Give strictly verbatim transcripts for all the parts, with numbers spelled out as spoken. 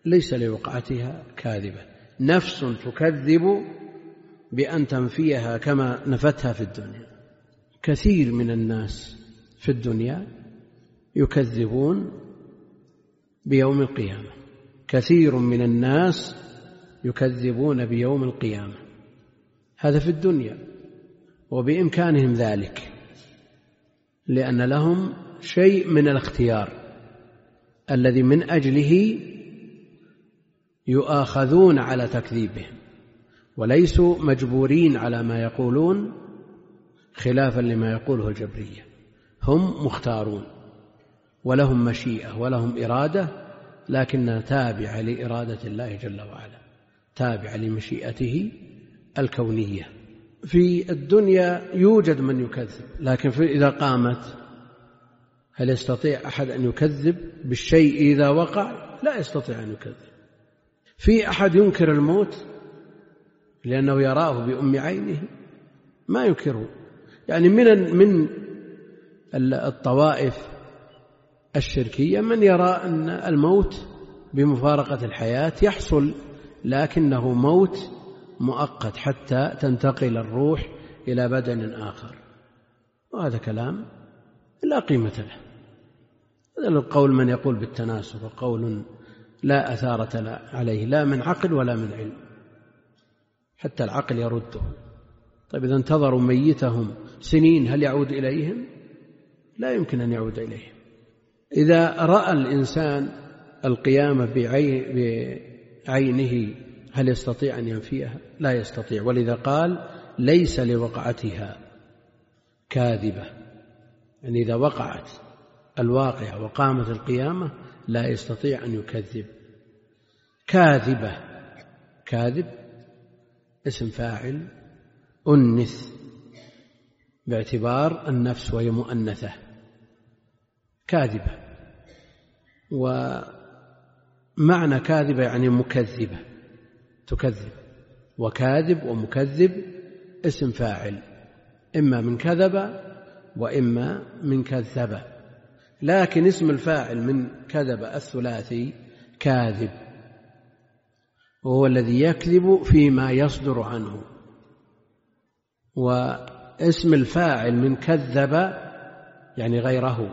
ليس لوقعتها كاذبة. نفس تكذب بأن تنفيها كما نفتها في الدنيا. كثير من الناس في الدنيا يكذبون بيوم القيامة، كثير من الناس يكذبون بيوم القيامة، هذا في الدنيا، وبإمكانهم ذلك لأن لهم شيء من الاختيار الذي من أجله يؤاخذون على تكذيبهم، وليسوا مجبورين على ما يقولون خلافا لما يقوله الجبرية. هم مختارون ولهم مشيئة ولهم إرادة، لكنها تابعة لإرادة الله جل وعلا، تابعة لمشيئته الكونية. في الدنيا يوجد من يكذب، لكن إذا قامت هل يستطيع أحد أن يكذب بالشيء إذا وقع؟ لا يستطيع أن يكذب. في أحد ينكر الموت لأنه يراه بأم عينه؟ ما ينكره. يعني من من الطوائف الشركية من يرى أن الموت بمفارقة الحياة يحصل، لكنه موت مؤقت حتى تنتقل الروح إلى بدن آخر، وهذا كلام لا قيمة له. هذا القول من يقول بالتناسخ، وقول لا أثارة عليه لا من عقل ولا من علم، حتى العقل يرده. طيب إذا انتظروا ميتهم سنين هل يعود إليهم؟ لا يمكن أن يعود إليهم. إذا رأى الإنسان القيامة بعينه هل يستطيع أن ينفيها؟ لا يستطيع. ولذا قال ليس لوقعتها كاذبة، يعني إذا وقعت الواقعة وقامت القيامة لا يستطيع أن يكذب. كاذبة، كاذب اسم فاعل أنث باعتبار النفس وهي مؤنثة، كاذبة. ومعنى كاذبة يعني مكذبة، تكذب. وكاذب ومكذب اسم فاعل، إما من كذب وإما من كذب، لكن اسم الفاعل من كذب الثلاثي كاذب، وهو الذي يكذب فيما يصدر عنه. واسم الفاعل من كذب يعني غيره،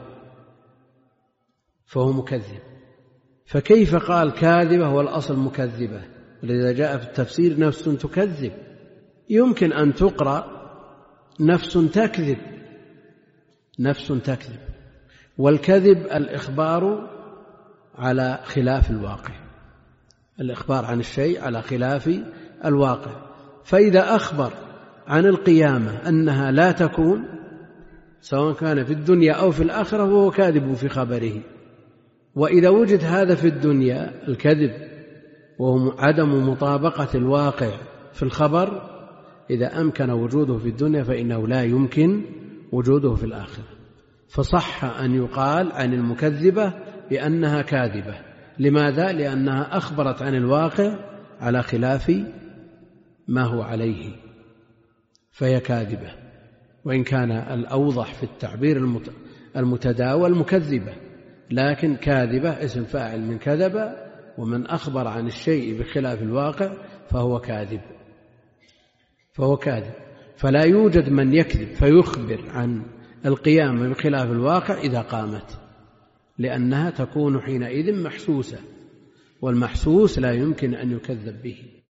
فهو مكذب. فكيف قال كاذبة والأصل مكذبة؟ ولذا جاء في التفسير نفس تكذب، يمكن أن تقرأ نفس تكذب، نفس تكذب. والكذب الإخبار على خلاف الواقع، الإخبار عن الشيء على خلاف الواقع. فإذا أخبر عن القيامة أنها لا تكون سواء كان في الدنيا أو في الآخرة وهو كاذب في خبره. وإذا وجد هذا في الدنيا الكذب وهو عدم مطابقة الواقع في الخبر، إذا أمكن وجوده في الدنيا فإنه لا يمكن وجوده في الآخرة. فصح أن يقال عن المكذبة بأنها كاذبة. لماذا؟ لأنها أخبرت عن الواقع على خلاف ما هو عليه، فهي كاذبة. وإن كان الأوضح في التعبير المتداول مكذبة، لكن كاذبة اسم فاعل من كذب، ومن أخبر عن الشيء بخلاف الواقع فهو كاذب، فهو كاذب. فلا يوجد من يكذب فيخبر عن القيامة بخلاف الواقع إذا قامت، لأنها تكون حينئذ محسوسة، والمحسوس لا يمكن أن يكذب به.